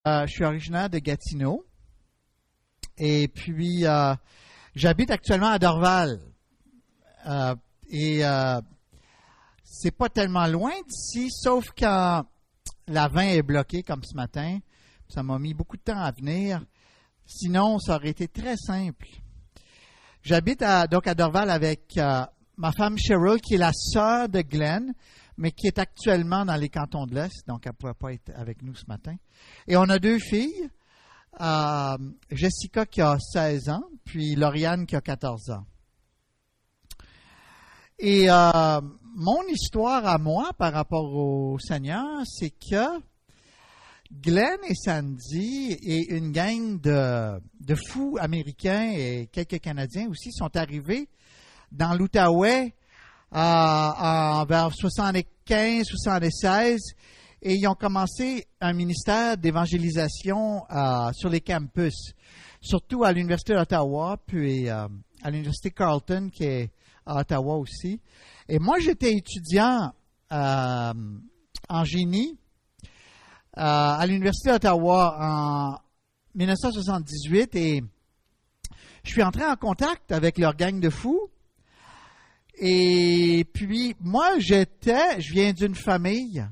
Je suis originaire de Gatineau et puis j'habite actuellement à Dorval. C'est pas tellement loin d'ici, sauf quand la 20 est bloquée comme ce matin. Ça m'a mis beaucoup de temps à venir. Sinon, ça aurait été très simple. J'habite donc à Dorval avec ma femme Cheryl, qui est la sœur de Glenn, mais qui est actuellement dans les cantons de l'Est, donc elle ne pourrait pas être avec nous ce matin. Et on a 2 filles, Jessica qui a 16 ans, puis Lauriane qui a 14 ans. Et mon histoire à moi par rapport au Seigneur, c'est que Glenn et Sandy et une gang de fous américains et quelques Canadiens aussi sont arrivés dans l'Outaouais vers 75-76 et ils ont commencé un ministère d'évangélisation sur les campus, surtout à l'Université d'Ottawa, puis à l'Université Carleton qui est à Ottawa aussi. Et moi, j'étais étudiant en génie à l'Université d'Ottawa en 1978 et je suis entré en contact avec leur gang de fous. Et puis, moi, je viens d'une famille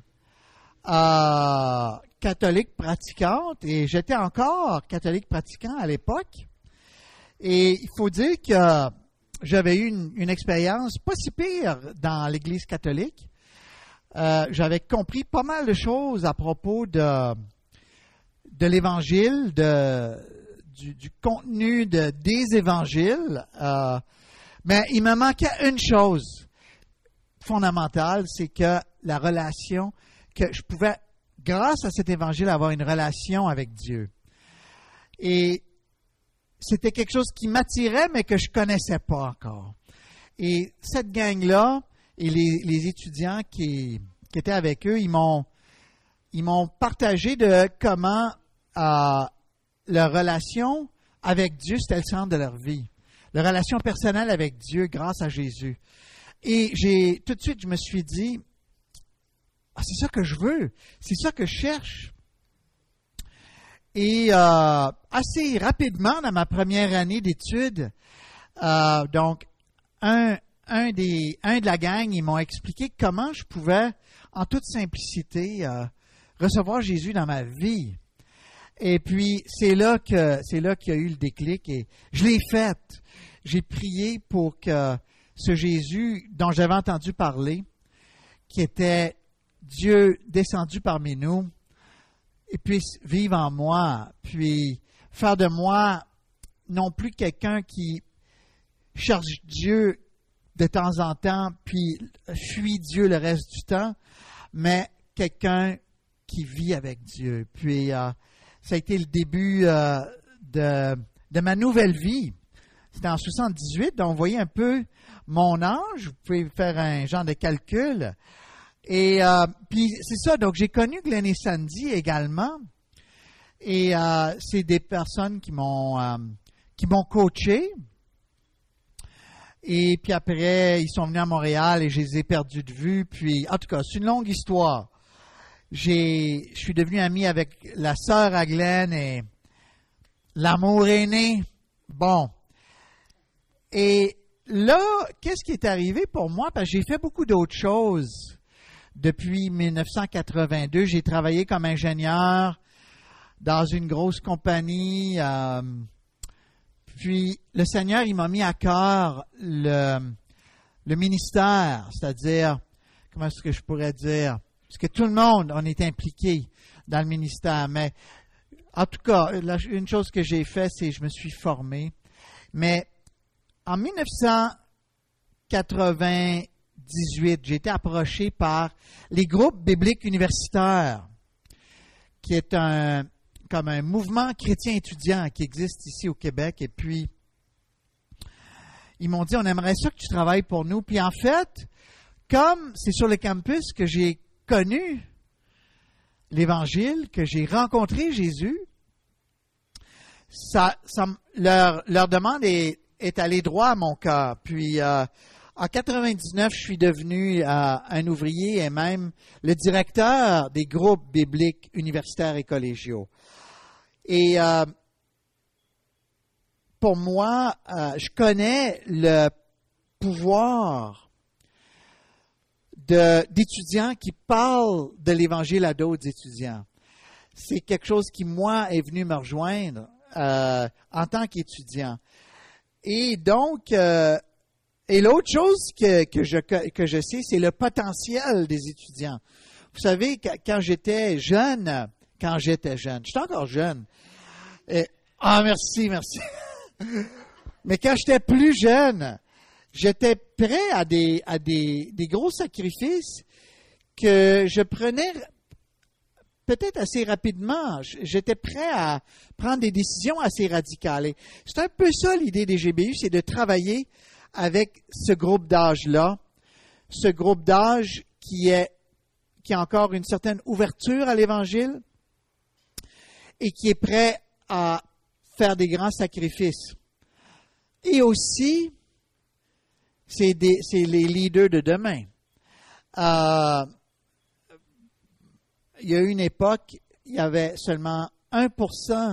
catholique pratiquante et j'étais encore catholique pratiquant à l'époque. Et il faut dire que j'avais eu une expérience pas si pire dans l'Église catholique. J'avais compris pas mal de choses à propos de l'Évangile, du contenu des Évangiles. Mais il me manquait une chose fondamentale, c'est que la relation, que je pouvais, grâce à cet évangile, avoir une relation avec Dieu. Et c'était quelque chose qui m'attirait, mais que je ne connaissais pas encore. Et cette gang-là, et les étudiants qui étaient avec eux, ils m'ont partagé de comment leur relation avec Dieu, c'était le centre de leur vie. La relation personnelle avec Dieu grâce à Jésus. Et tout de suite, je me suis dit, c'est ça que je veux, c'est ça que je cherche. Et assez rapidement, dans ma première année d'études, donc, un de la gang, ils m'ont expliqué comment je pouvais, en toute simplicité, recevoir Jésus dans ma vie. Et puis, c'est là qu'il y a eu le déclic et je l'ai fait. J'ai prié pour que ce Jésus dont j'avais entendu parler, qui était Dieu descendu parmi nous, et puisse vivre en moi, puis faire de moi non plus quelqu'un qui cherche Dieu de temps en temps, puis fuit Dieu le reste du temps, mais quelqu'un qui vit avec Dieu. Puis, ça a été le début de ma nouvelle vie. C'était en 78, donc vous voyez un peu mon âge, vous pouvez faire un genre de calcul. Et puis c'est ça, donc j'ai connu Glenn et Sandy également. Et c'est des personnes qui m'ont coaché. Et puis après, ils sont venus à Montréal et je les ai perdus de vue. Puis, en tout cas, c'est une longue histoire. Je suis devenu ami avec la sœur à Glenn et l'amour est né. Bon. Et là, qu'est-ce qui est arrivé pour moi? Parce que j'ai fait beaucoup d'autres choses depuis 1982. J'ai travaillé comme ingénieur dans une grosse compagnie. Puis, le Seigneur, il m'a mis à cœur le ministère, c'est-à-dire, comment est-ce que je pourrais dire? Parce que tout le monde, on est impliqué dans le ministère. Mais, en tout cas, une chose que j'ai fait, c'est que je me suis formé. Mais, en 1998, j'ai été approché par les groupes bibliques universitaires, qui est comme un mouvement chrétien étudiant qui existe ici au Québec. Et puis, ils m'ont dit, on aimerait ça que tu travailles pour nous. Puis en fait, comme c'est sur le campus que j'ai connu l'Évangile, que j'ai rencontré Jésus, leur demande est allée droit à mon cœur. Puis, En 99, je suis devenu un ouvrier et même le directeur des groupes bibliques universitaires et collégiaux. Et pour moi, je connais le pouvoir d'étudiants qui parlent de l'Évangile à d'autres étudiants. C'est quelque chose qui, moi, est venu me rejoindre en tant qu'étudiant. Et donc, et l'autre chose que je sais, c'est le potentiel des étudiants. Vous savez, quand j'étais jeune, je suis encore jeune. Merci. Mais quand j'étais plus jeune, j'étais prêt à des gros sacrifices que je prenais peut-être assez rapidement. J'étais prêt à prendre des décisions assez radicales. Et c'est un peu ça l'idée des GBU, c'est de travailler avec ce groupe d'âge-là, ce groupe d'âge qui a encore une certaine ouverture à l'Évangile et qui est prêt à faire des grands sacrifices. Et aussi, c'est les leaders de demain. Il y a eu une époque, il y avait seulement 1%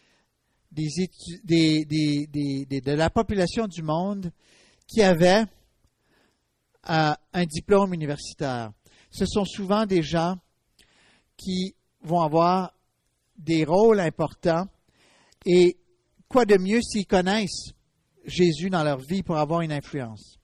de la population du monde qui avait un diplôme universitaire. Ce sont souvent des gens qui vont avoir des rôles importants et quoi de mieux s'ils connaissent Jésus dans leur vie pour avoir une influence.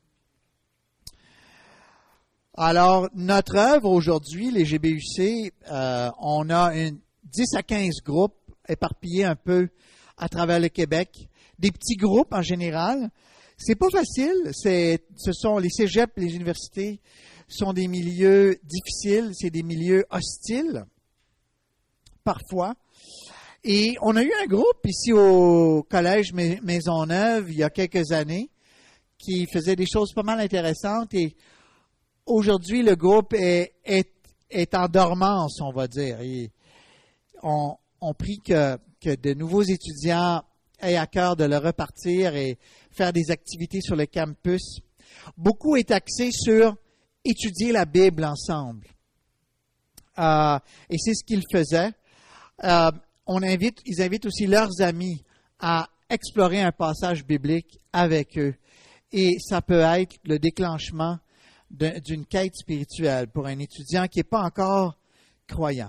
Alors, notre œuvre aujourd'hui, les GBUC, on a 10 à 15 groupes éparpillés un peu à travers le Québec, des petits groupes en général. C'est pas facile, ce sont les cégeps, les universités, sont des milieux difficiles, c'est des milieux hostiles, parfois. Et on a eu un groupe ici au Collège Maisonneuve il y a quelques années qui faisait des choses pas mal intéressantes et aujourd'hui le groupe est en dormance, on va dire. Et on prie que de nouveaux étudiants aient à cœur de le repartir et faire des activités sur le campus. Beaucoup est axé sur étudier la Bible ensemble. Et c'est ce qu'ils faisaient. Ils invitent aussi leurs amis à explorer un passage biblique avec eux. Et ça peut être le déclenchement d'une quête spirituelle pour un étudiant qui n'est pas encore croyant.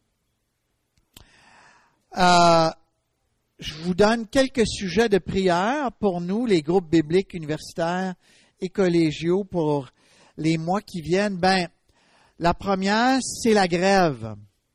Je vous donne quelques sujets de prière pour nous, les groupes bibliques universitaires et collégiaux pour les mois qui viennent. La première, c'est la grève.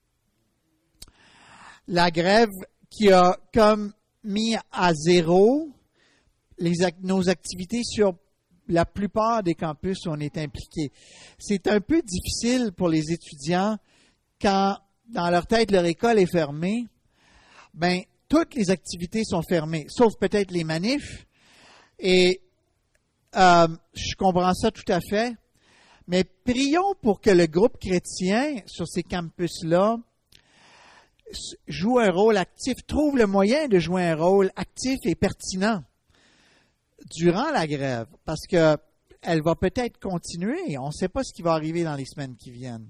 La grève qui a comme mis à zéro nos activités sur la plupart des campus où on est impliqué. C'est un peu difficile pour les étudiants quand, dans leur tête, leur école est fermée. Toutes les activités sont fermées, sauf peut-être les manifs. Et je comprends ça tout à fait. Mais prions pour que le groupe chrétien sur ces campus-là joue un rôle actif, trouve le moyen de jouer un rôle actif et pertinent durant la grève, parce que elle va peut-être continuer. On ne sait pas ce qui va arriver dans les semaines qui viennent.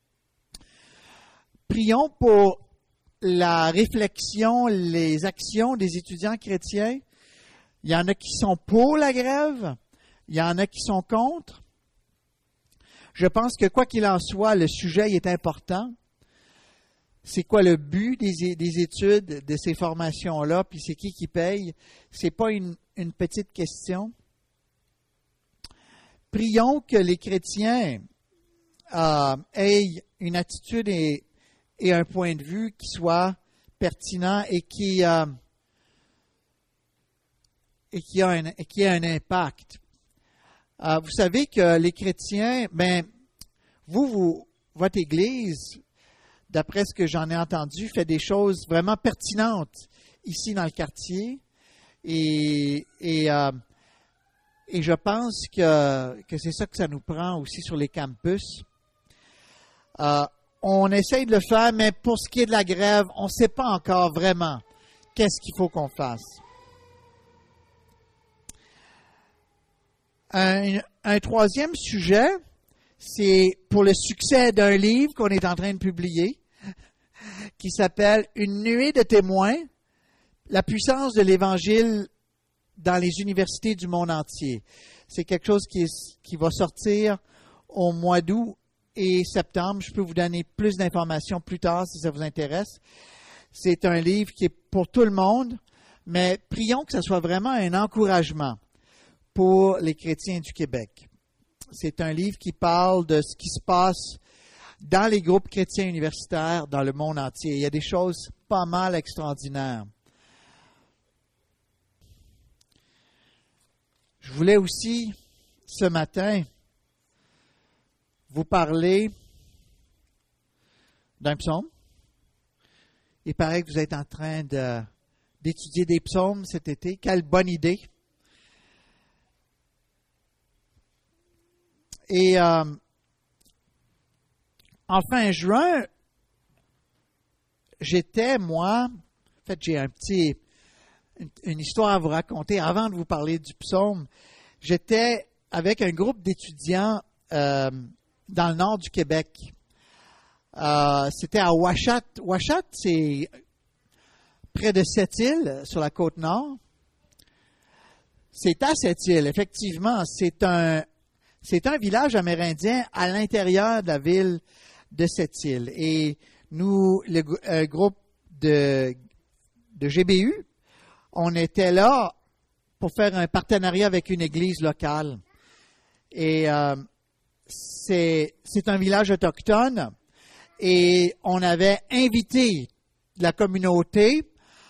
Prions pour la réflexion, les actions des étudiants chrétiens. Il y en a qui sont pour la grève, il y en a qui sont contre. Je pense que quoi qu'il en soit, le sujet est important. C'est quoi le but des études, de ces formations-là, puis c'est qui paye? C'est pas une petite question. Prions que les chrétiens aient une attitude et un point de vue qui soit pertinent et qui a un impact. Vous savez que les chrétiens, votre Église, d'après ce que j'en ai entendu, fait des choses vraiment pertinentes ici dans le quartier. Et je pense que c'est ça que ça nous prend aussi sur les campus. On essaye de le faire, mais pour ce qui est de la grève, on ne sait pas encore vraiment qu'est-ce qu'il faut qu'on fasse. Un troisième sujet, c'est pour le succès d'un livre qu'on est en train de publier, qui s'appelle « Une nuée de témoins, la puissance de l'Évangile dans les universités du monde entier ». C'est quelque chose qui va sortir au mois d'août et septembre. Je peux vous donner plus d'informations plus tard si ça vous intéresse. C'est un livre qui est pour tout le monde, mais prions que ce soit vraiment un encouragement pour les chrétiens du Québec. C'est un livre qui parle de ce qui se passe dans les groupes chrétiens universitaires dans le monde entier. Il y a des choses pas mal extraordinaires. Je voulais aussi, ce matin, vous parler d'un psaume. Il paraît que vous êtes en train d'étudier des psaumes cet été. Quelle bonne idée! Et en fin juin, j'étais, moi, en fait, j'ai une histoire à vous raconter avant de vous parler du psaume. J'étais avec un groupe d'étudiants dans le nord du Québec. C'était à Ouachat. Ouachat, c'est près de Sept-Îles, sur la côte nord. C'est à Sept-Îles, effectivement. C'est un village amérindien à l'intérieur de la ville de Sept-Îles. Et nous, le groupe de GBU, on était là pour faire un partenariat avec une église locale. Et c'est un village autochtone. Et on avait invité la communauté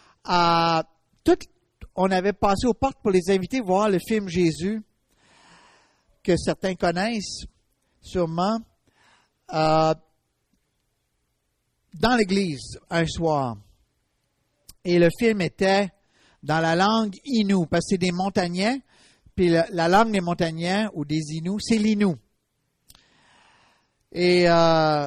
on avait passé aux portes pour les inviter à voir le film Jésus, que certains connaissent sûrement, dans l'église un soir. Et le film était dans la langue Innu, parce que c'est des montagnais, puis la langue des montagnais ou des Inuits, c'est l'Innu. Et en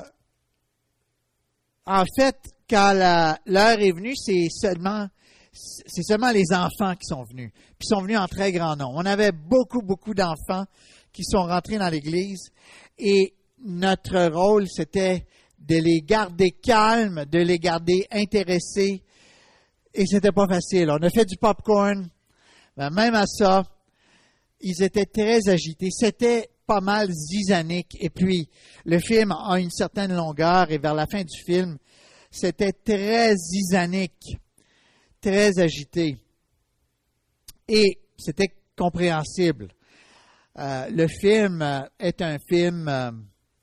fait, quand l'heure est venue, c'est seulement les enfants qui sont venus. Puis ils sont venus en très grand nombre. On avait beaucoup d'enfants qui sont rentrés dans l'Église. Et notre rôle, c'était de les garder calmes, de les garder intéressés. Et c'était pas facile. On a fait du popcorn. Mais même à ça, ils étaient très agités. C'était pas mal zizanique. Et puis, le film a une certaine longueur. Et vers la fin du film, c'était très zizanique, très agité. Et c'était compréhensible. Le film est un film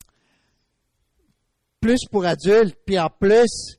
plus pour adultes, puis en plus,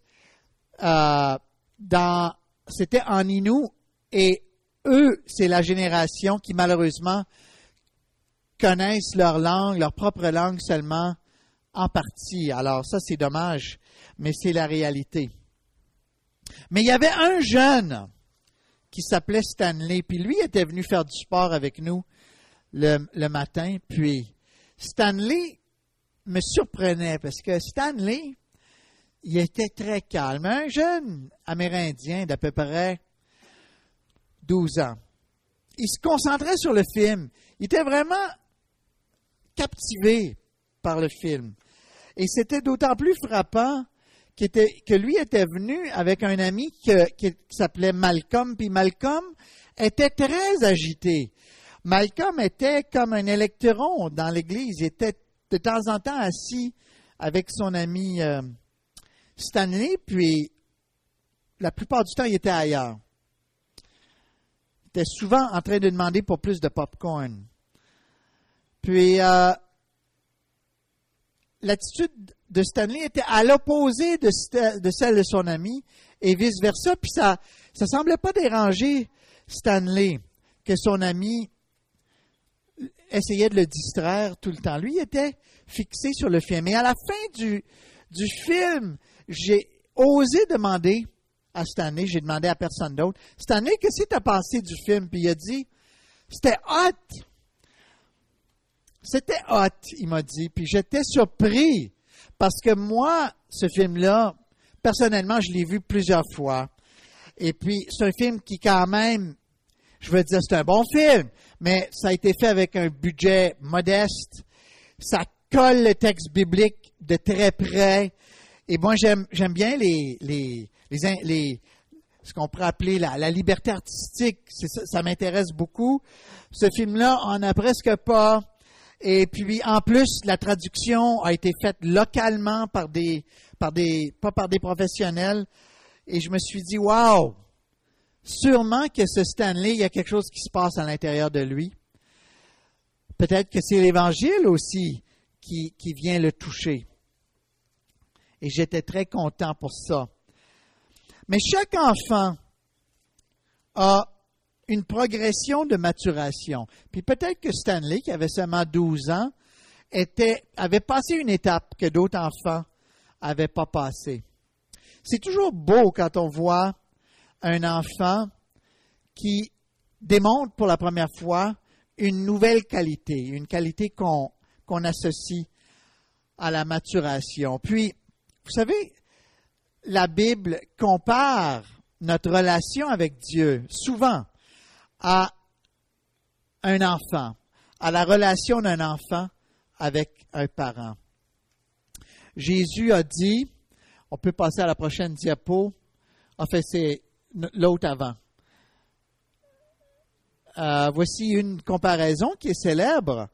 c'était en Innu, et eux, c'est la génération qui malheureusement connaissent leur langue, leur propre langue seulement en partie. Alors ça, c'est dommage, mais c'est la réalité. Mais il y avait un jeune qui s'appelait Stanley, puis lui était venu faire du sport avec nous le matin, puis Stanley me surprenait, parce que Stanley, il était très calme. Un jeune Amérindien d'à peu près 12 ans. Il se concentrait sur le film. Il était vraiment captivé par le film. Et c'était d'autant plus frappant que lui était venu avec un ami qui s'appelait Malcolm, puis Malcolm était très agité. Malcolm était comme un électron dans l'Église. Il était de temps en temps assis avec son ami Stanley, puis la plupart du temps, il était ailleurs. Il était souvent en train de demander pour plus de popcorn. Puis, l'attitude de Stanley était à l'opposé de celle de son ami, et vice-versa. Puis ça semblait pas déranger Stanley que son ami essayait de le distraire tout le temps. Lui, il était fixé sur le film. Et à la fin du film, j'ai osé demander à Stanley, j'ai demandé à personne d'autre, Stanley, qu'est-ce que tu as pensé du film? Puis il a dit, c'était hot. C'était hot, il m'a dit. Puis j'étais surpris parce que moi, ce film-là, personnellement, je l'ai vu plusieurs fois. Et puis, c'est un film qui quand même, Je veux dire, c'est un bon film, mais ça a été fait avec un budget modeste. Ça colle le texte biblique de très près. Et moi, j'aime bien ce qu'on pourrait appeler la liberté artistique. Ça m'intéresse beaucoup. Ce film-là en a presque pas. Et puis, en plus, la traduction a été faite localement pas par des professionnels. Et je me suis dit, wow! Sûrement que ce Stanley, il y a quelque chose qui se passe à l'intérieur de lui. Peut-être que c'est l'Évangile aussi qui vient le toucher. Et j'étais très content pour ça. Mais chaque enfant a une progression de maturation. Puis peut-être que Stanley, qui avait seulement 12 ans, avait passé une étape que d'autres enfants n'avaient pas passée. C'est toujours beau quand on voit un enfant qui démontre pour la première fois une nouvelle qualité, une qualité qu'on associe à la maturation. Puis, vous savez, la Bible compare notre relation avec Dieu souvent à un enfant, à la relation d'un enfant avec un parent. Jésus a dit, on peut passer à la prochaine diapo, en fait c'est l'autre avant. Voici une comparaison qui est célèbre.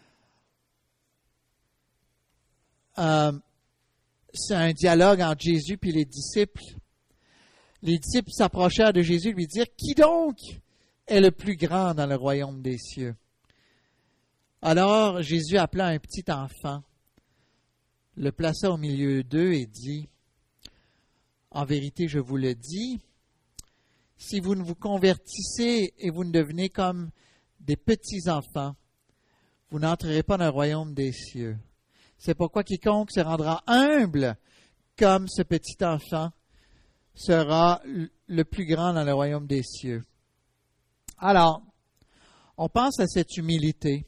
C'est un dialogue entre Jésus et les disciples. Les disciples s'approchèrent de Jésus et lui dirent, « Qui donc est le plus grand dans le royaume des cieux? » Alors Jésus appela un petit enfant, le plaça au milieu d'eux et dit, « En vérité, je vous le dis, si vous ne vous convertissez et vous ne devenez comme des petits-enfants, vous n'entrerez pas dans le royaume des cieux. C'est pourquoi quiconque se rendra humble comme ce petit enfant sera le plus grand dans le royaume des cieux. » Alors, on pense à cette humilité.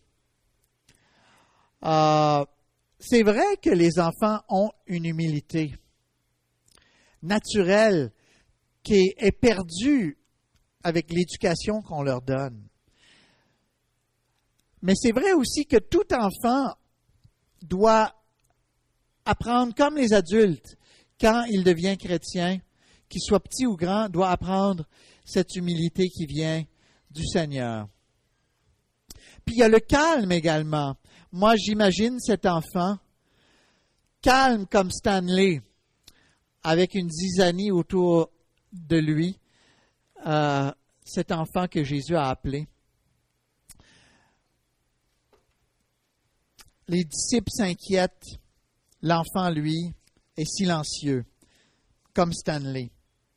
C'est vrai que les enfants ont une humilité naturelle qui est perdue avec l'éducation qu'on leur donne. Mais c'est vrai aussi que tout enfant doit apprendre comme les adultes, quand il devient chrétien, qu'il soit petit ou grand, doit apprendre cette humilité qui vient du Seigneur. Puis il y a le calme également. Moi, j'imagine cet enfant calme comme Stanley, avec une zizanie autour de lui, cet enfant que Jésus a appelé. Les disciples s'inquiètent, l'enfant, lui, est silencieux, comme Stanley.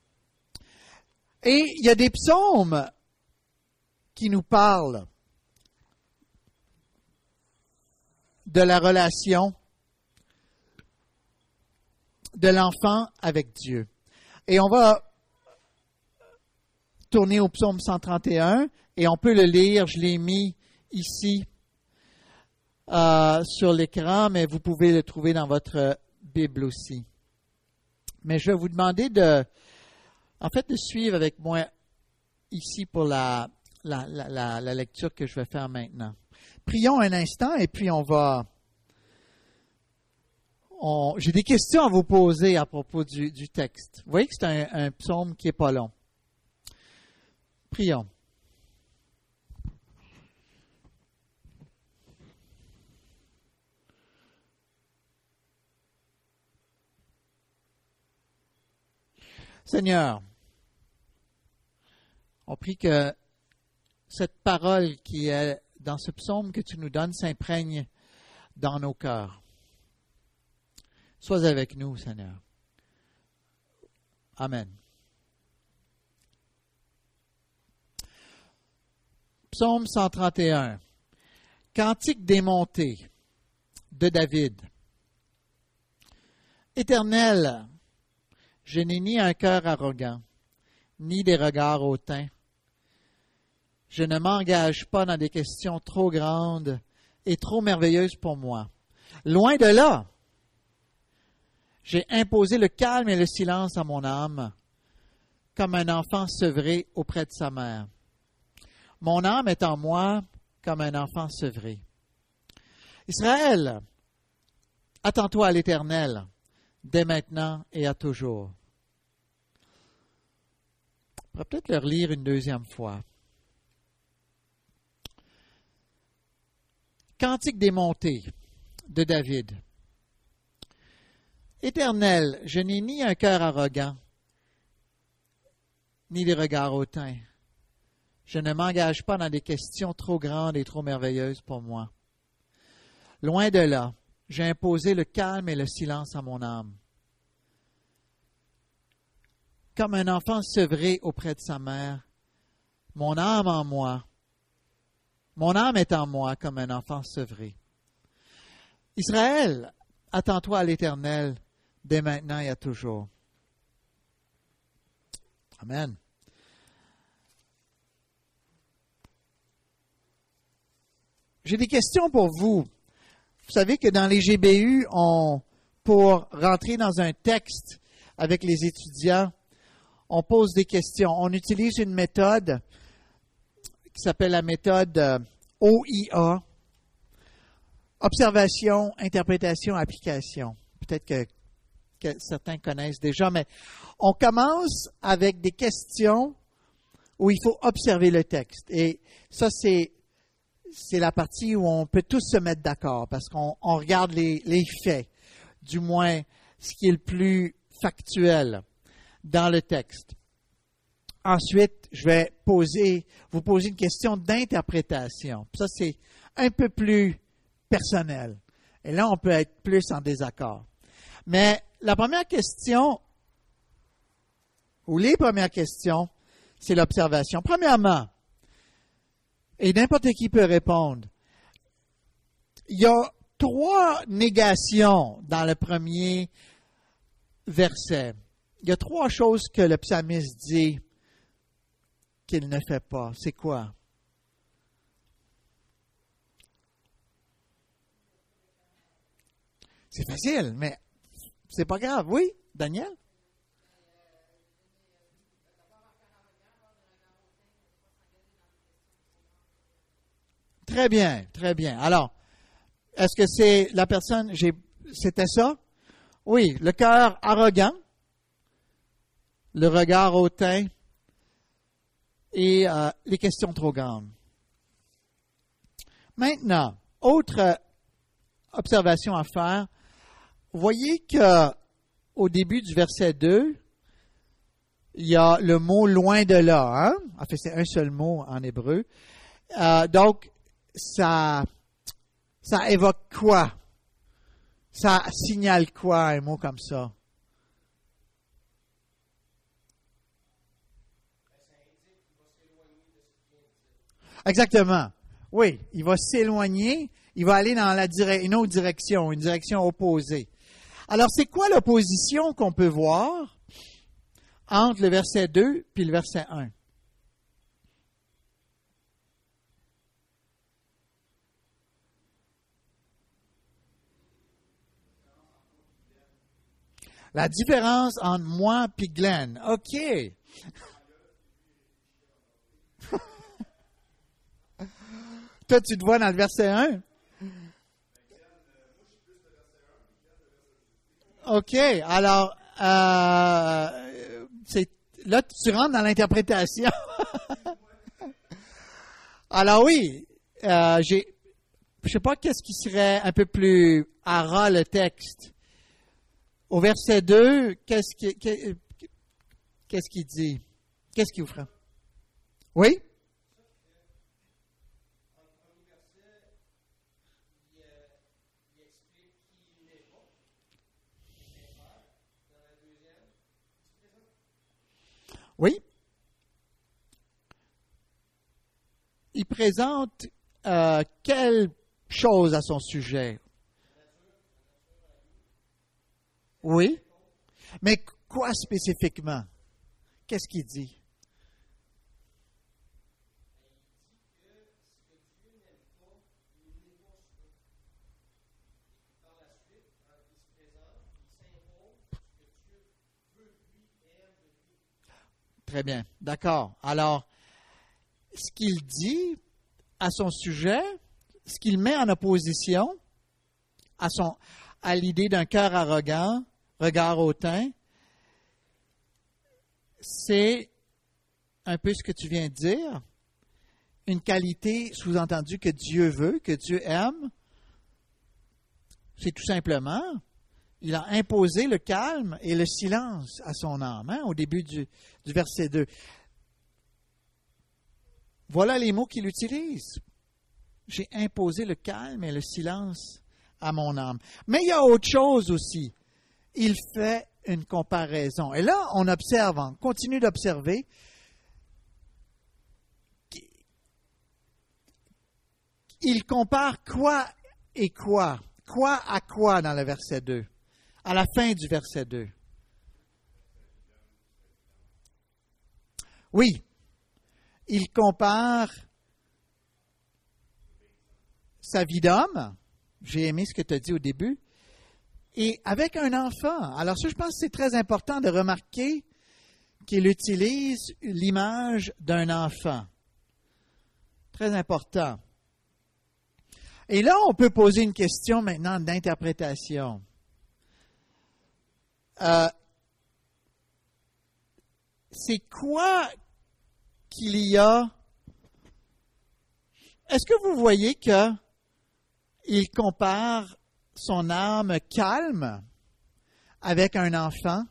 Et il y a des psaumes qui nous parlent de la relation de l'enfant avec Dieu. Et on va tourner au psaume 131 et on peut le lire, je l'ai mis ici sur l'écran, mais vous pouvez le trouver dans votre Bible aussi. Mais je vais vous demander de suivre avec moi ici pour la lecture que je vais faire maintenant. Prions un instant et puis j'ai des questions à vous poser à propos du texte. Vous voyez que c'est un psaume qui n'est pas long. Prions. Seigneur, on prie que cette parole qui est dans ce psaume que tu nous donnes s'imprègne dans nos cœurs. Sois avec nous, Seigneur. Amen. Psaume 131. Cantique des montées de David. Éternel, je n'ai ni un cœur arrogant, ni des regards hautains. Je ne m'engage pas dans des questions trop grandes et trop merveilleuses pour moi. Loin de là, j'ai imposé le calme et le silence à mon âme, comme un enfant sevré auprès de sa mère. Mon âme est en moi comme un enfant sevré. Israël, attends-toi à l'Éternel, dès maintenant et à toujours. On pourrait peut-être le relire une deuxième fois. Cantique des montées de David. Éternel, je n'ai ni un cœur arrogant, ni des regards hautains. Je ne m'engage pas dans des questions trop grandes et trop merveilleuses pour moi. Loin de là, j'ai imposé le calme et le silence à mon âme. Comme un enfant sevré auprès de sa mère, mon âme est en moi comme un enfant sevré. Israël, attends-toi à l'Éternel, dès maintenant et à toujours. Amen. J'ai des questions pour vous. Vous savez que dans les GBU, pour rentrer dans un texte avec les étudiants, on pose des questions. On utilise une méthode qui s'appelle la méthode OIA, observation, interprétation, application. Peut-être que certains connaissent déjà, mais on commence avec des questions où il faut observer le texte. Et ça, c'est la partie où on peut tous se mettre d'accord parce qu'on regarde les faits, du moins ce qui est le plus factuel dans le texte. Ensuite, je vais vous poser une question d'interprétation. Ça, c'est un peu plus personnel. Et là, on peut être plus en désaccord. Mais la première question, ou les premières questions, c'est l'observation. Premièrement, et n'importe qui peut répondre, il y a 3 négations dans le premier verset. Il y a 3 choses que le psalmiste dit qu'il ne fait pas. C'est quoi? C'est facile, mais c'est pas grave. Oui, Daniel? Très bien, très bien. Alors, est-ce que c'est la personne, c'était ça? Oui, le cœur arrogant, le regard hautain et les questions trop grandes. Maintenant, autre observation à faire. Vous voyez qu'au début du verset 2, il y a le mot loin de là. Hein? En fait, c'est un seul mot en hébreu. Donc, ça évoque quoi? Ça signale quoi, un mot comme ça? Exactement. Oui, il va s'éloigner, il va aller dans une autre direction, une direction opposée. Alors, c'est quoi l'opposition qu'on peut voir entre le verset 2 puis le verset 1? La différence entre moi et Glenn. OK. Toi, tu te vois dans le verset 1? OK. Alors, là, tu rentres dans l'interprétation. Alors oui, je sais pas qu'est-ce qui serait un peu plus à ras le texte. Au verset 2, qu'est-ce qu'il dit? Qu'est-ce qu'il vous fera? Oui? Oui? Il présente quelle chose à son sujet? Oui? Mais quoi spécifiquement? Qu'est-ce qu'il dit? Très bien. D'accord. Alors, ce qu'il dit à son sujet, ce qu'il met en opposition à l'idée d'un cœur arrogant, regard hautain, c'est un peu ce que tu viens de dire, une qualité sous-entendue que Dieu veut, que Dieu aime. C'est tout simplement, il a imposé le calme et le silence à son âme, au début du verset 2. Voilà les mots qu'il utilise. J'ai imposé le calme et le silence à mon âme. Mais il y a autre chose aussi. Il fait une comparaison. Et là, on observe, on continue d'observer. Il compare quoi et quoi? Quoi à quoi dans le verset 2? À la fin du verset 2. Oui, il compare sa vie d'homme, j'ai aimé ce que tu as dit au début, et avec un enfant. Alors ça, je pense que c'est très important de remarquer qu'il utilise l'image d'un enfant. Très important. Et là, on peut poser une question maintenant d'interprétation. C'est quoi qu'il y a? Est-ce que vous voyez qu'il compare son âme calme avec un enfant?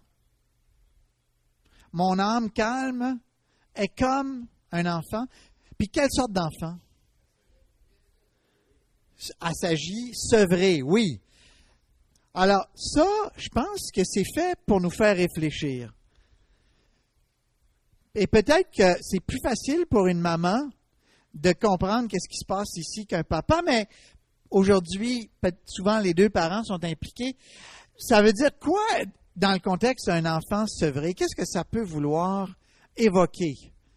Mon âme calme est comme un enfant. Puis quelle sorte d'enfant? Assagi, sevré, oui. Alors ça, je pense que c'est fait pour nous faire réfléchir. Et peut-être que c'est plus facile pour une maman de comprendre qu'est-ce qui se passe ici qu'un papa, mais aujourd'hui, souvent les deux parents sont impliqués. Ça veut dire quoi dans le contexte d'un enfant sevré? Qu'est-ce que ça peut vouloir évoquer?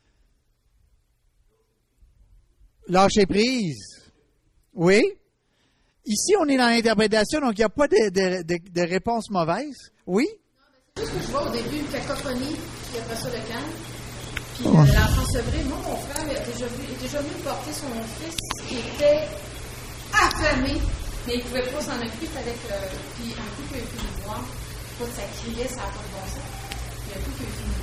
Lâcher prise. Oui. Ici, on est dans l'interprétation, donc il n'y a pas de réponse mauvaise. Oui? Tout ce que je vois au début, une cacophonie, puis après ça, le calme. Puis l'enfant sevré, moi, mon frère, il est déjà venu porter son fils qui était affamé, mais il ne pouvait pas s'en occuper. Puis un coup qu'il a fini de voir, pas que ça criait, ça n'a pas de bon sens. Puis un coup qu'il a fini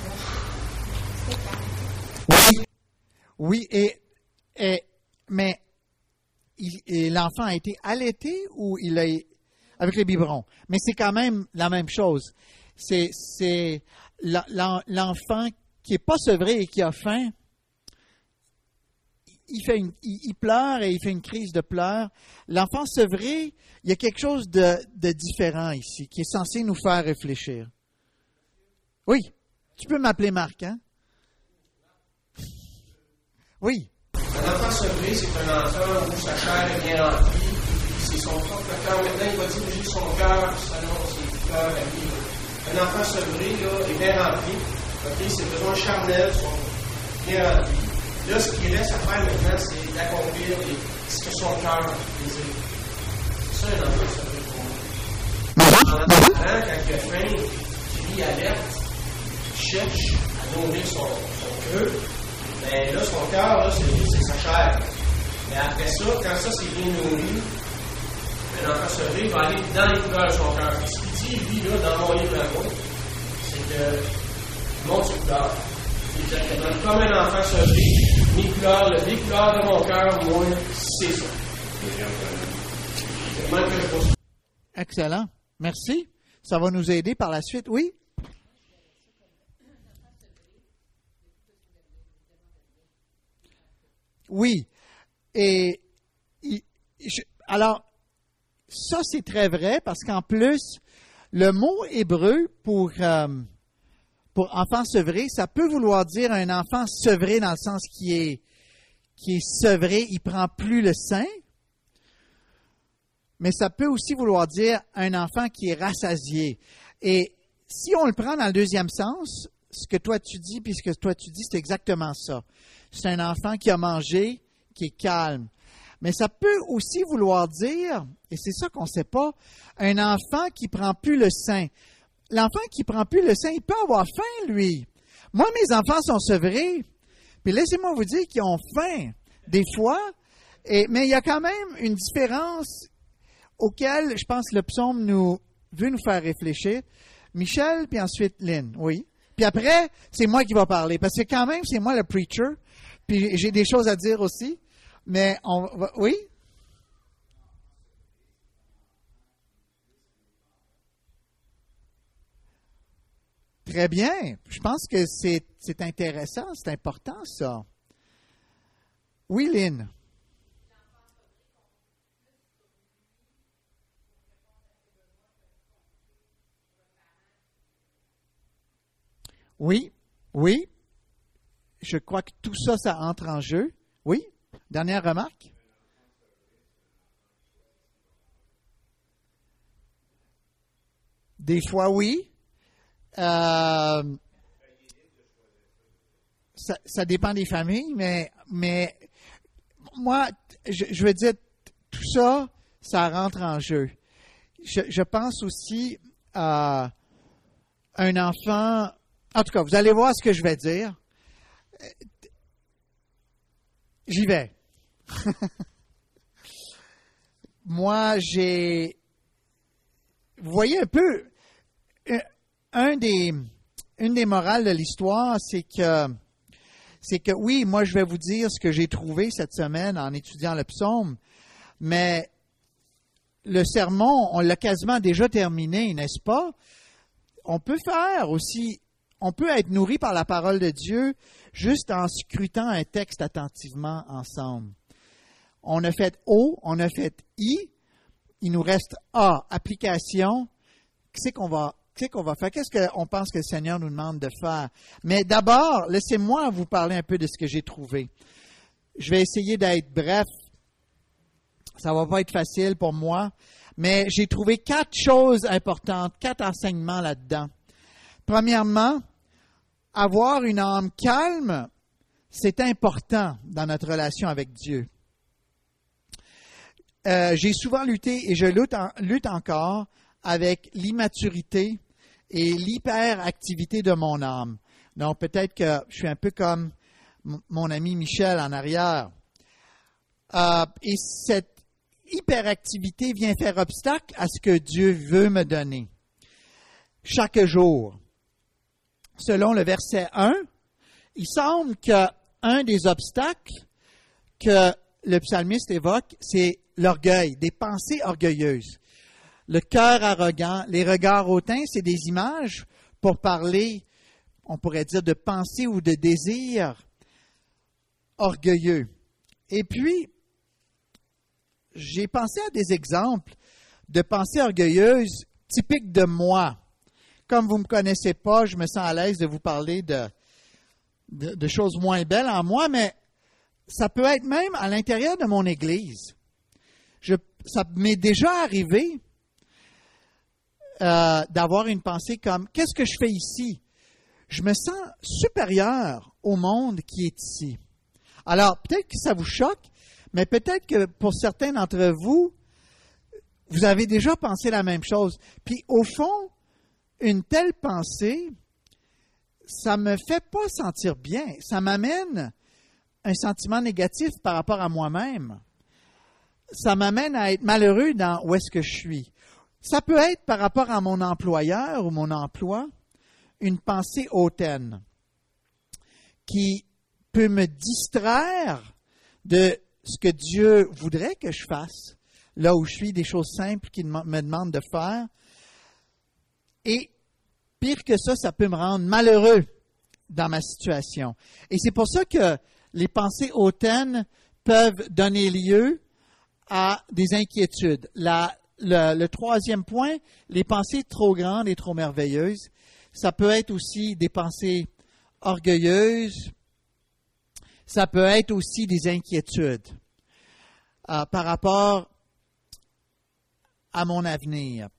de voir, c'était calme. Oui, mais l'enfant a été allaité ou il a avec les biberons? Mais c'est quand même la même chose. C'est l'enfant qui n'est pas sevré et qui a faim, il pleure et il fait une crise de pleurs. L'enfant sevré, il y a quelque chose de différent ici, qui est censé nous faire réfléchir. Oui, tu peux m'appeler Marc, hein? Oui. Un enfant sevré, c'est un enfant où sa chair est bien remplie, c'est son propre cœur. Maintenant, il va diriger son cœur selon ses cœurs à lui. Un enfant sevré, là, est bien rempli. Okay, ses besoins charnels sont bien remplis. Là, ce qui reste à faire maintenant, c'est d'accomplir ce que son cœur désire. C'est ça un enfant sevré pour moi. En attendant, quand il a faim, il crie alerte, il cherche à nourrir son creux. Mais là, son cœur, là, c'est sa chair. Mais après ça, quand ça c'est bien nourri, un enfant sevré va aller dans les couleurs de son cœur. Ce qu'il dit, lui, là, dans mon livre à moi, c'est que mon couleur. C'est-à-dire, comme un enfant sevré, les couleurs de mon cœur, moi, c'est ça. C'est vraiment que je vois ça. Excellent. Merci. Ça va nous aider par la suite. Oui? Oui. Et alors, ça c'est très vrai parce qu'en plus, le mot hébreu pour enfant sevré, ça peut vouloir dire un enfant sevré dans le sens qui est sevré, il ne prend plus le sein. Mais ça peut aussi vouloir dire un enfant qui est rassasié. Et si on le prend dans le deuxième sens, ce que toi tu dis, puis ce que toi tu dis, c'est exactement ça. C'est un enfant qui a mangé, qui est calme. Mais ça peut aussi vouloir dire, et c'est ça qu'on ne sait pas, un enfant qui ne prend plus le sein. L'enfant qui ne prend plus le sein, il peut avoir faim, lui. Moi, mes enfants sont sevrés, Puis laissez-moi vous dire qu'ils ont faim, des fois, mais il y a quand même une différence auquel, je pense, le psaume veut nous faire réfléchir. Michel, puis ensuite Lynn, oui. Puis après, c'est moi qui va parler, parce que quand même, c'est moi le preacher, puis j'ai des choses à dire aussi, mais oui? Très bien. Je pense que c'est intéressant, c'est important, ça. Oui, Lynn? Oui, oui. Je crois que tout ça, ça entre en jeu. Oui? Dernière remarque? Des fois, oui. Ça dépend des familles, mais moi, je veux dire, tout ça, ça rentre en jeu. Je pense aussi à un enfant. En tout cas, vous allez voir ce que je vais dire. J'y vais. Moi, vous voyez un peu, une des morales de l'histoire, c'est que oui, moi, je vais vous dire ce que j'ai trouvé cette semaine en étudiant le psaume, mais le sermon, on l'a quasiment déjà terminé, n'est-ce pas? On peut être nourri par la parole de Dieu juste en scrutant un texte attentivement ensemble. On a fait O, on a fait I, il nous reste A, application. Qu'est-ce qu'on va faire? Qu'est-ce qu'on pense que le Seigneur nous demande de faire? Mais d'abord, laissez-moi vous parler un peu de ce que j'ai trouvé. Je vais essayer d'être bref. Ça ne va pas être facile pour moi, mais j'ai trouvé 4 choses importantes, 4 enseignements là-dedans. Premièrement, avoir une âme calme, c'est important dans notre relation avec Dieu. J'ai souvent lutté et je lutte encore avec l'immaturité et l'hyperactivité de mon âme. Donc peut-être que je suis un peu comme mon ami Michel en arrière. Et cette hyperactivité vient faire obstacle à ce que Dieu veut me donner chaque jour. Selon le verset 1, il semble qu'un des obstacles que le psalmiste évoque, c'est l'orgueil, des pensées orgueilleuses. Le cœur arrogant, les regards hautains, c'est des images pour parler, on pourrait dire, de pensées ou de désirs orgueilleux. Et puis, j'ai pensé à des exemples de pensées orgueilleuses typiques de moi. Comme vous ne me connaissez pas, je me sens à l'aise de vous parler de choses moins belles en moi, mais ça peut être même à l'intérieur de mon Église. Ça m'est déjà arrivé d'avoir une pensée comme « Qu'est-ce que je fais ici? » Je me sens supérieur au monde qui est ici. Alors, peut-être que ça vous choque, mais peut-être que pour certains d'entre vous, vous avez déjà pensé la même chose. Puis, au fond, une telle pensée, ça ne me fait pas sentir bien. Ça m'amène un sentiment négatif par rapport à moi-même. Ça m'amène à être malheureux dans où est-ce que je suis. Ça peut être par rapport à mon employeur ou mon emploi, une pensée hautaine qui peut me distraire de ce que Dieu voudrait que je fasse, là où je suis, des choses simples qu'il me demande de faire. Et pire que ça peut me rendre malheureux dans ma situation. Et c'est pour ça que les pensées hautaines peuvent donner lieu à des inquiétudes. Le troisième point, les pensées trop grandes et trop merveilleuses, ça peut être aussi des pensées orgueilleuses, ça peut être aussi des inquiétudes par rapport à mon avenir.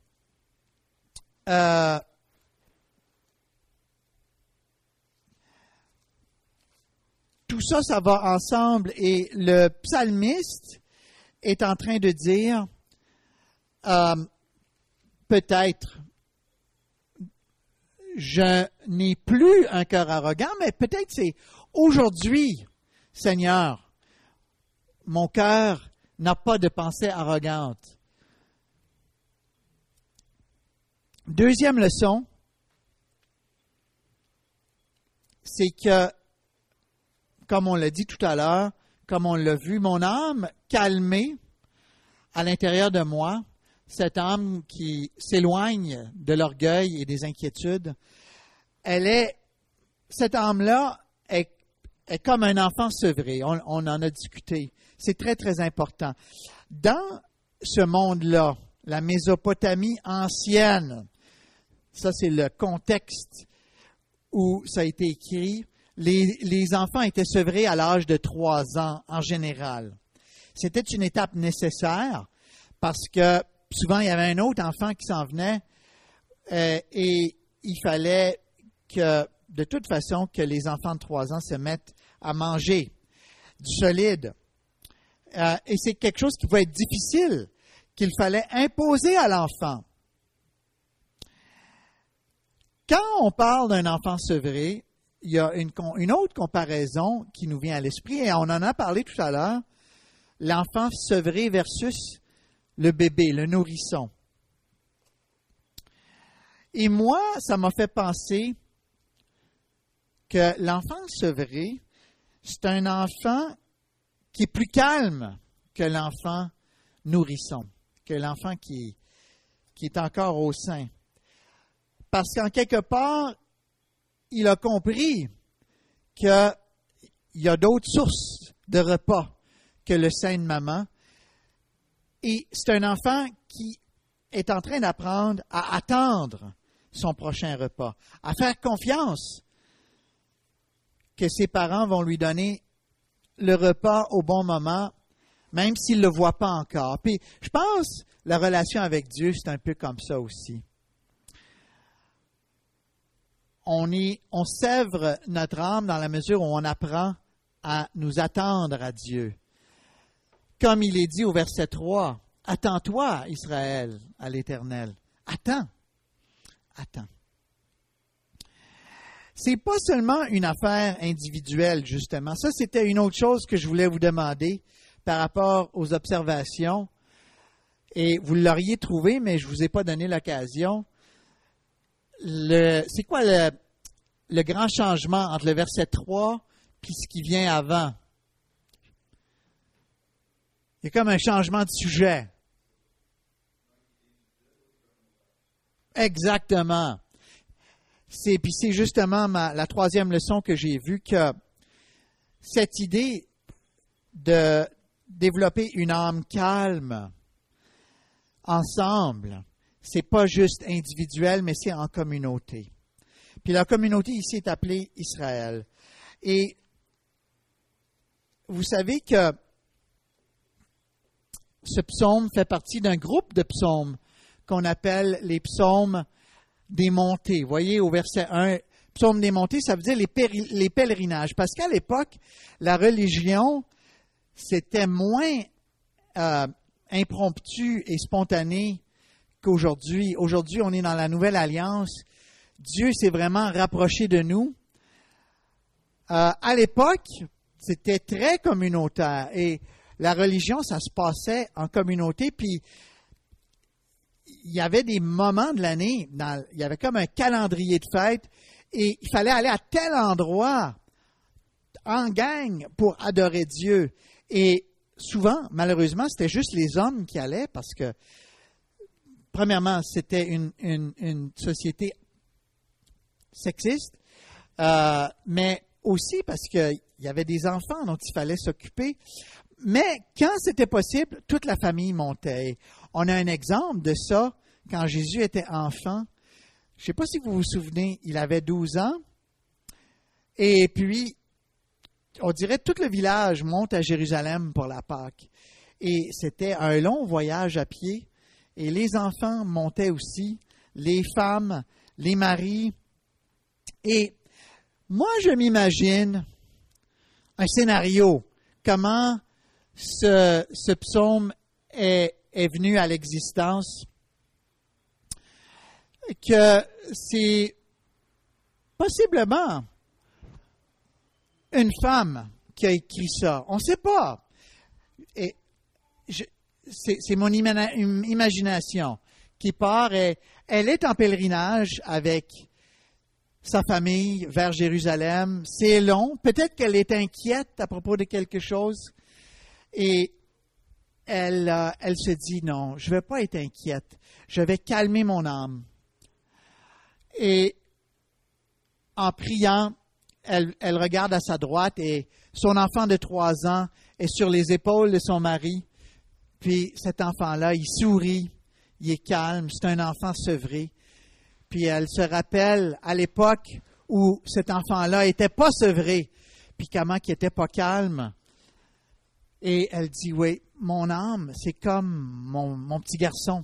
Tout ça, ça va ensemble et le psalmiste est en train de dire peut-être, je n'ai plus un cœur arrogant, mais peut-être c'est aujourd'hui, Seigneur, mon cœur n'a pas de pensée arrogante. Deuxième leçon, c'est que, comme on l'a dit tout à l'heure, comme on l'a vu, mon âme calmée à l'intérieur de moi, cette âme qui s'éloigne de l'orgueil et des inquiétudes, cette âme-là est comme un enfant sevré. On en a discuté. C'est très, très important. Dans ce monde-là, la Mésopotamie ancienne, ça c'est le contexte où ça a été écrit, les enfants étaient sevrés à l'âge de 3 ans en général. C'était une étape nécessaire parce que souvent il y avait un autre enfant qui s'en venait et il fallait que, de toute façon, que les enfants de 3 ans se mettent à manger du solide. Et c'est quelque chose qui pouvait être difficile, qu'il fallait imposer à l'enfant. Quand on parle d'un enfant sevré, il y a une autre comparaison qui nous vient à l'esprit, et on en a parlé tout à l'heure, l'enfant sevré versus le bébé, le nourrisson. Et moi, ça m'a fait penser que l'enfant sevré, c'est un enfant qui est plus calme que l'enfant nourrisson, que l'enfant qui est encore au sein. Parce qu'en quelque part, il a compris qu'il y a d'autres sources de repas que le sein de maman. Et c'est un enfant qui est en train d'apprendre à attendre son prochain repas, à faire confiance que ses parents vont lui donner le repas au bon moment, même s'il ne le voit pas encore. Puis, je pense, la relation avec Dieu, c'est un peu comme ça aussi. On sèvre notre âme dans la mesure où on apprend à nous attendre à Dieu. Comme il est dit au verset 3, « Attends-toi, Israël, à l'Éternel. » Attends. Attends. C'est pas seulement une affaire individuelle, justement. Ça, c'était une autre chose que je voulais vous demander par rapport aux observations. Et vous l'auriez trouvé, mais je ne vous ai pas donné l'occasion. C'est quoi le grand changement entre le verset 3 et ce qui vient avant? Il y a comme un changement de sujet. Exactement. Puis c'est justement la troisième leçon que j'ai vue, que cette idée de développer une âme calme ensemble, c'est pas juste individuel, mais c'est en communauté. Puis la communauté ici est appelée Israël. Et vous savez que ce psaume fait partie d'un groupe de psaumes qu'on appelle les psaumes des montées. Vous voyez, au verset 1, psaume des montées, ça veut dire les pèlerinages. Parce qu'à l'époque, la religion, c'était moins impromptu et spontané qu'aujourd'hui. Aujourd'hui, on est dans la nouvelle alliance. Dieu s'est vraiment rapproché de nous. À l'époque, c'était très communautaire. Et la religion, ça se passait en communauté. Puis, il y avait des moments de l'année, il y avait comme un calendrier de fête. Et il fallait aller à tel endroit en gang pour adorer Dieu. Et souvent, malheureusement, c'était juste les hommes qui allaient parce que, premièrement, c'était une société sexiste, mais aussi parce qu'il y avait des enfants dont il fallait s'occuper. Mais quand c'était possible, toute la famille montait. On a un exemple de ça quand Jésus était enfant. Je ne sais pas si vous vous souvenez, il avait 12 ans. Et puis, on dirait que tout le village monte à Jérusalem pour la Pâque. Et c'était un long voyage à pied. Et les enfants montaient aussi, les femmes, les maris. Et moi, je m'imagine un scénario, comment ce psaume est venu à l'existence, que c'est possiblement une femme qui a écrit ça. On ne sait pas. Et c'est mon imagination qui part. Et elle est en pèlerinage avec sa famille vers Jérusalem. C'est long. Peut-être qu'elle est inquiète à propos de quelque chose. Et elle se dit, non, je ne vais pas être inquiète. Je vais calmer mon âme. Et en priant, elle regarde à sa droite et son enfant de 3 ans est sur les épaules de son mari. Puis cet enfant-là, il sourit, il est calme, c'est un enfant sevré. Puis elle se rappelle à l'époque où cet enfant-là n'était pas sevré, puis comment il n'était pas calme. Et elle dit, oui, mon âme, c'est comme mon petit garçon.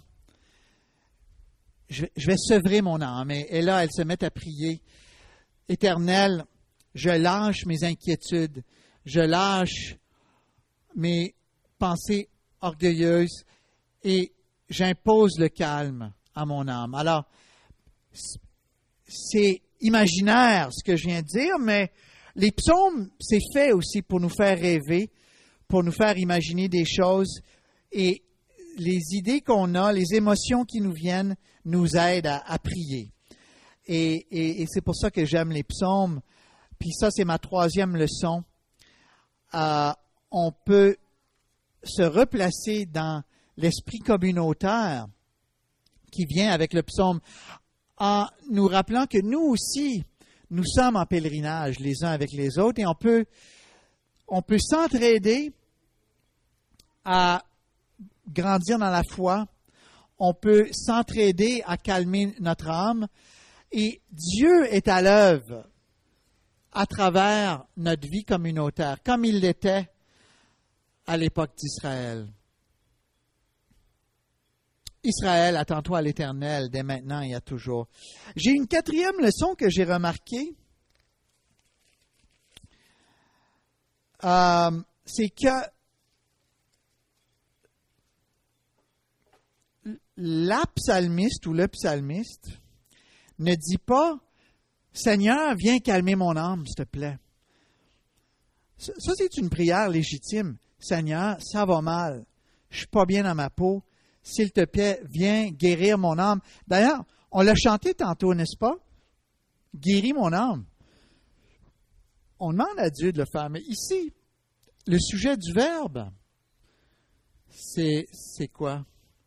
Je vais sevrer mon âme. Et là, elle se met à prier. Éternel, je lâche mes inquiétudes, je lâche mes pensées orgueilleuses et j'impose le calme à mon âme. Alors, c'est imaginaire ce que je viens de dire, mais les psaumes, c'est fait aussi pour nous faire rêver, pour nous faire imaginer des choses, et les idées qu'on a, les émotions qui nous viennent, nous aident à prier. Et c'est pour ça que j'aime les psaumes. Puis ça, c'est ma 3e leçon. On peut se replacer dans l'esprit communautaire qui vient avec le psaume en nous rappelant que nous aussi, nous sommes en pèlerinage les uns avec les autres et on peut s'entraider à grandir dans la foi, on peut s'entraider à calmer notre âme et Dieu est à l'œuvre à travers notre vie communautaire, comme il l'était à l'époque d'Israël. Israël, attends-toi à l'Éternel, dès maintenant et à toujours. J'ai une 4e leçon que j'ai remarquée. C'est que la psalmiste ou le psalmiste ne dit pas « Seigneur, viens calmer mon âme, s'il te plaît ». Ça, c'est une prière légitime. « Seigneur, ça va mal, je ne suis pas bien dans ma peau, s'il te plaît, viens guérir mon âme. » D'ailleurs, on l'a chanté tantôt, n'est-ce pas? « Guéris mon âme ». On demande à Dieu de le faire, mais ici, le sujet du verbe, c'est quoi?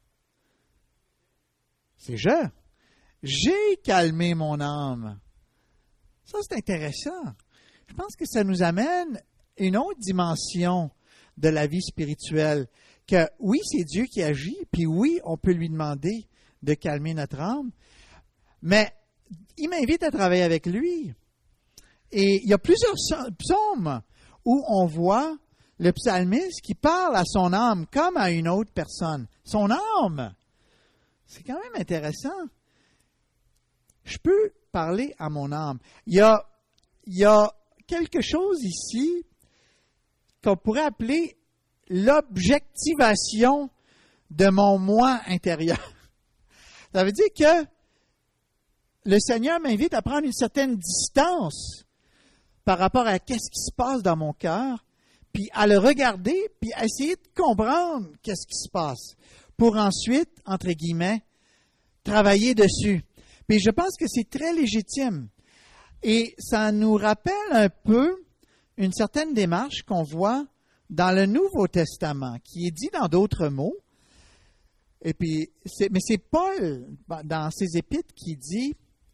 C'est je. J'ai calmé mon âme. Ça, c'est intéressant. Je pense que ça nous amène une autre dimension de la vie spirituelle. Que oui, c'est Dieu qui agit, puis oui, on peut lui demander de calmer notre âme, mais il m'invite à travailler avec lui. Et il y a plusieurs psaumes où on voit le psalmiste qui parle à son âme comme à une autre personne. Son âme! C'est quand même intéressant. Je peux parler à mon âme. Il y a quelque chose ici qu'on pourrait appeler l'objectivation de mon moi intérieur. Ça veut dire que le Seigneur m'invite à prendre une certaine distance par rapport à qu'est-ce qui se passe dans mon cœur, puis à le regarder, puis à essayer de comprendre qu'est-ce qui se passe, pour ensuite, entre guillemets, travailler dessus. Puis je pense que c'est très légitime. Et ça nous rappelle un peu une certaine démarche qu'on voit dans le Nouveau Testament, qui est dit dans d'autres mots. Et puis, mais c'est Paul, dans ses épîtres, qui dit,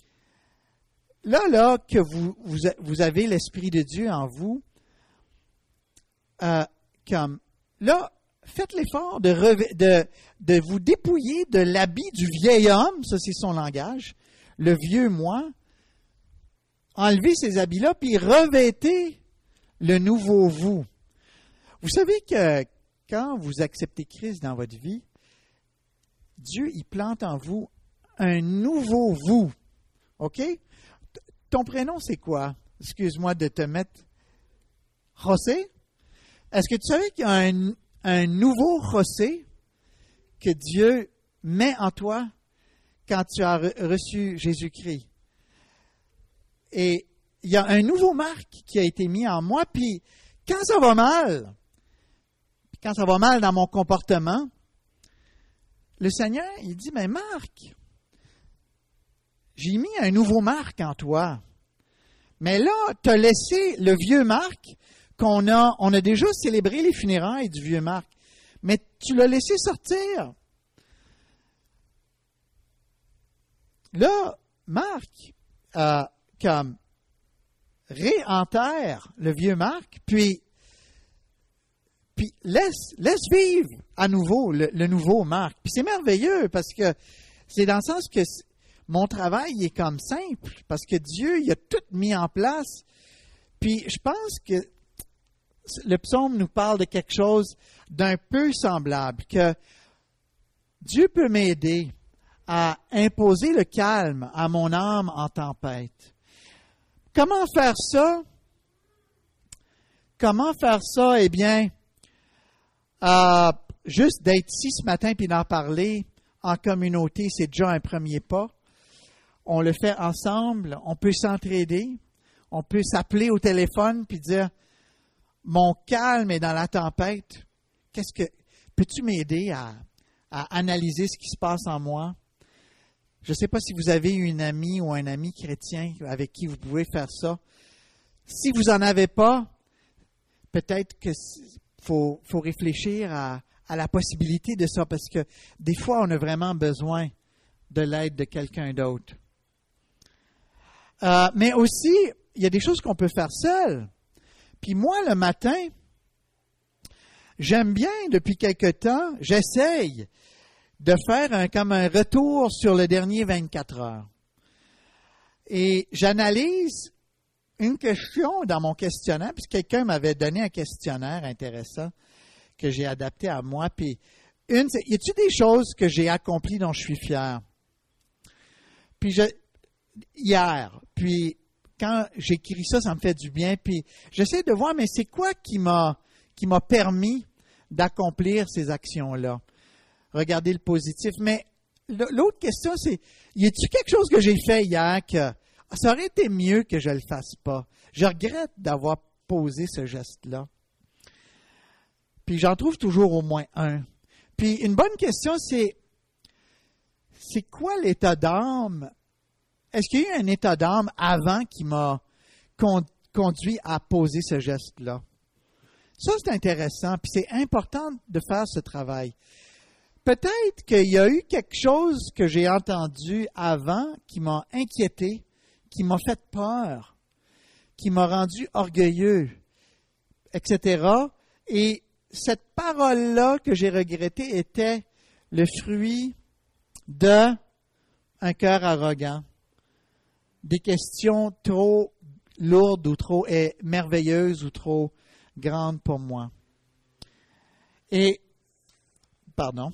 là que vous avez l'Esprit de Dieu en vous, comme là, faites l'effort de vous dépouiller de l'habit du vieil homme, ça c'est son langage, le vieux moi, enlevez ces habits-là, puis revêtez le nouveau vous. Vous savez que quand vous acceptez Christ dans votre vie, Dieu, il plante en vous un nouveau vous. OK? Ton prénom, c'est quoi? Excuse-moi de te mettre José. Est-ce que tu savais qu'il y a un nouveau José que Dieu met en toi quand tu as reçu Jésus-Christ? Et il y a un nouveau Marc qui a été mis en moi, puis quand ça va mal dans mon comportement, le Seigneur, il dit, mais Marc, j'ai mis un nouveau Marc en toi. Mais là, tu as laissé le vieux Marc on a déjà célébré les funérailles du vieux Marc, mais tu l'as laissé sortir. Là, Marc, comme réenterre le vieux Marc, puis laisse vivre à nouveau le nouveau Marc. Puis c'est merveilleux parce que c'est dans le sens que mon travail est comme simple, parce que Dieu, il a tout mis en place. Puis je pense que le psaume nous parle de quelque chose d'un peu semblable, que Dieu peut m'aider à imposer le calme à mon âme en tempête. Comment faire ça? Eh bien, juste d'être ici ce matin et d'en parler en communauté, c'est déjà un premier pas. On le fait ensemble, on peut s'entraider, on peut s'appeler au téléphone puis dire « Mon calme est dans la tempête. Peux-tu m'aider à analyser ce qui se passe en moi? » Je ne sais pas si vous avez une amie ou un ami chrétien avec qui vous pouvez faire ça. Si vous n'en avez pas, peut-être qu'il faut réfléchir à la possibilité de ça, parce que des fois, on a vraiment besoin de l'aide de quelqu'un d'autre. Mais aussi, il y a des choses qu'on peut faire seul. Puis moi, le matin, j'aime bien, depuis quelque temps, j'essaye de faire comme un retour sur le dernier 24 heures. Et j'analyse une question dans mon questionnaire, puisque quelqu'un m'avait donné un questionnaire intéressant que j'ai adapté à moi. Puis y a-t-il des choses que j'ai accomplies dont je suis fier? Puis hier, puis quand j'écris ça, ça me fait du bien. Puis j'essaie de voir, mais c'est quoi qui m'a permis d'accomplir ces actions-là? Regardez le positif. Mais l'autre question, c'est, y a-t-il quelque chose que j'ai fait hier que ça aurait été mieux que je ne le fasse pas? Je regrette d'avoir posé ce geste-là. Puis j'en trouve toujours au moins un. Puis une bonne question, c'est quoi l'état d'âme? Est-ce qu'il y a eu un état d'âme avant qui m'a conduit à poser ce geste-là? Ça, c'est intéressant, puis c'est important de faire ce travail. Peut-être qu'il y a eu quelque chose que j'ai entendu avant qui m'a inquiété, qui m'a fait peur, qui m'a rendu orgueilleux, etc. Et cette parole-là que j'ai regrettée était le fruit d'un cœur arrogant, des questions trop lourdes ou trop merveilleuses ou trop grandes pour moi. Et, pardon,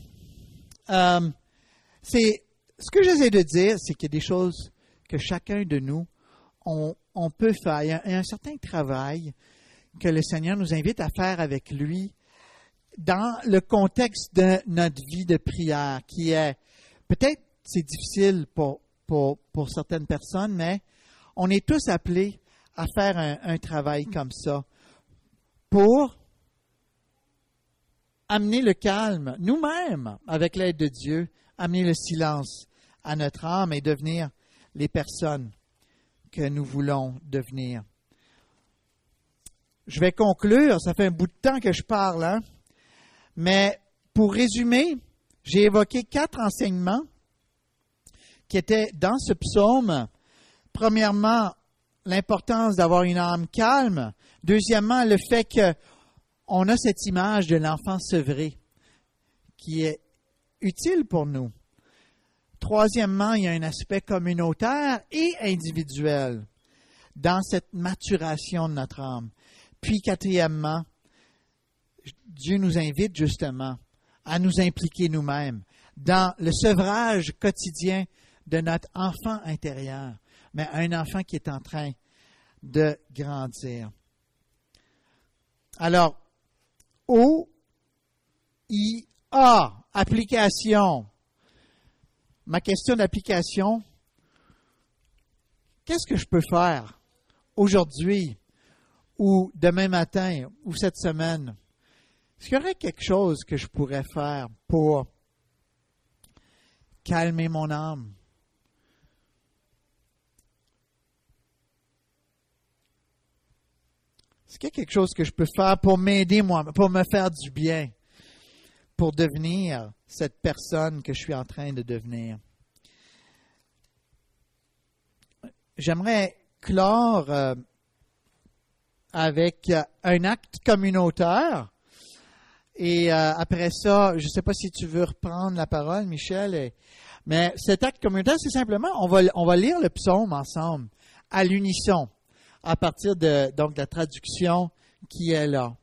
c'est ce que j'essaie de dire, c'est qu'il y a des choses que chacun de nous, on peut faire. Il y a un certain travail que le Seigneur nous invite à faire avec lui dans le contexte de notre vie de prière, qui est, peut-être c'est difficile pour certaines personnes, mais on est tous appelés à faire un travail comme ça pour amener le calme, nous-mêmes, avec l'aide de Dieu, amener le silence à notre âme et devenir les personnes que nous voulons devenir. Je vais conclure, ça fait un bout de temps que je parle, hein? Mais pour résumer, j'ai évoqué 4 enseignements qui étaient dans ce psaume. Premièrement, l'importance d'avoir une âme calme. Deuxièmement, le fait qu'on a cette image de l'enfant sevré qui est utile pour nous. Troisièmement, il y a un aspect communautaire et individuel dans cette maturation de notre âme. Puis quatrièmement, Dieu nous invite justement à nous impliquer nous-mêmes dans le sevrage quotidien de notre enfant intérieur, mais un enfant qui est en train de grandir. Alors, O-I-A, application. Ma question d'application, qu'est-ce que je peux faire aujourd'hui ou demain matin ou cette semaine? Est-ce qu'il y aurait quelque chose que je pourrais faire pour calmer mon âme? Est-ce qu'il y a quelque chose que je peux faire pour m'aider, moi, pour me faire du bien, pour devenir cette personne que je suis en train de devenir? J'aimerais clore avec un acte communautaire. Et après ça, je ne sais pas si tu veux reprendre la parole, Michel, mais cet acte communautaire, c'est simplement, on va lire le psaume ensemble, à l'unisson, à partir de la traduction qui est là.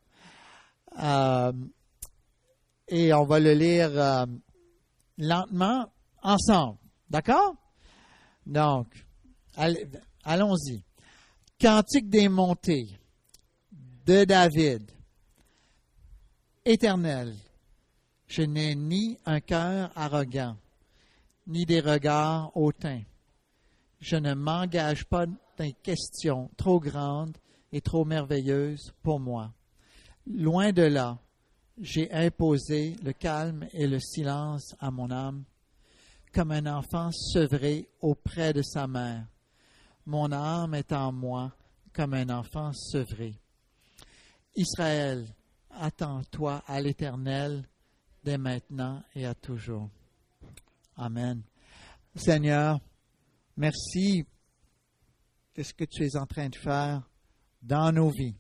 Et on va le lire lentement ensemble. D'accord? Donc, allons-y. Cantique des montées de David. Éternel, je n'ai ni un cœur arrogant, ni des regards hautains. Je ne m'engage pas dans des questions trop grandes et trop merveilleuses pour moi. Loin de là, j'ai imposé le calme et le silence à mon âme, comme un enfant sevré auprès de sa mère. Mon âme est en moi comme un enfant sevré. Israël, attends-toi à l'Éternel dès maintenant et à toujours. Amen. Seigneur, merci de ce que tu es en train de faire dans nos vies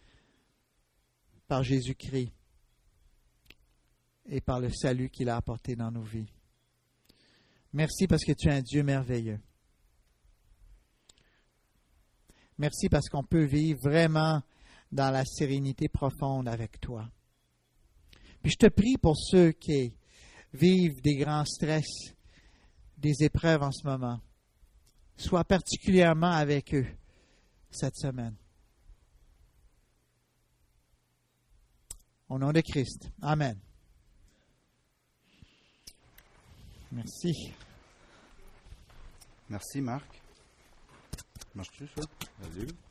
par Jésus-Christ et par le salut qu'il a apporté dans nos vies. Merci parce que tu es un Dieu merveilleux. Merci parce qu'on peut vivre vraiment dans la sérénité profonde avec toi. Puis je te prie pour ceux qui vivent des grands stress, des épreuves en ce moment. Sois particulièrement avec eux cette semaine. Au nom de Christ. Amen. Merci. Merci, Marc. Marche-tu, ça? Vas-y.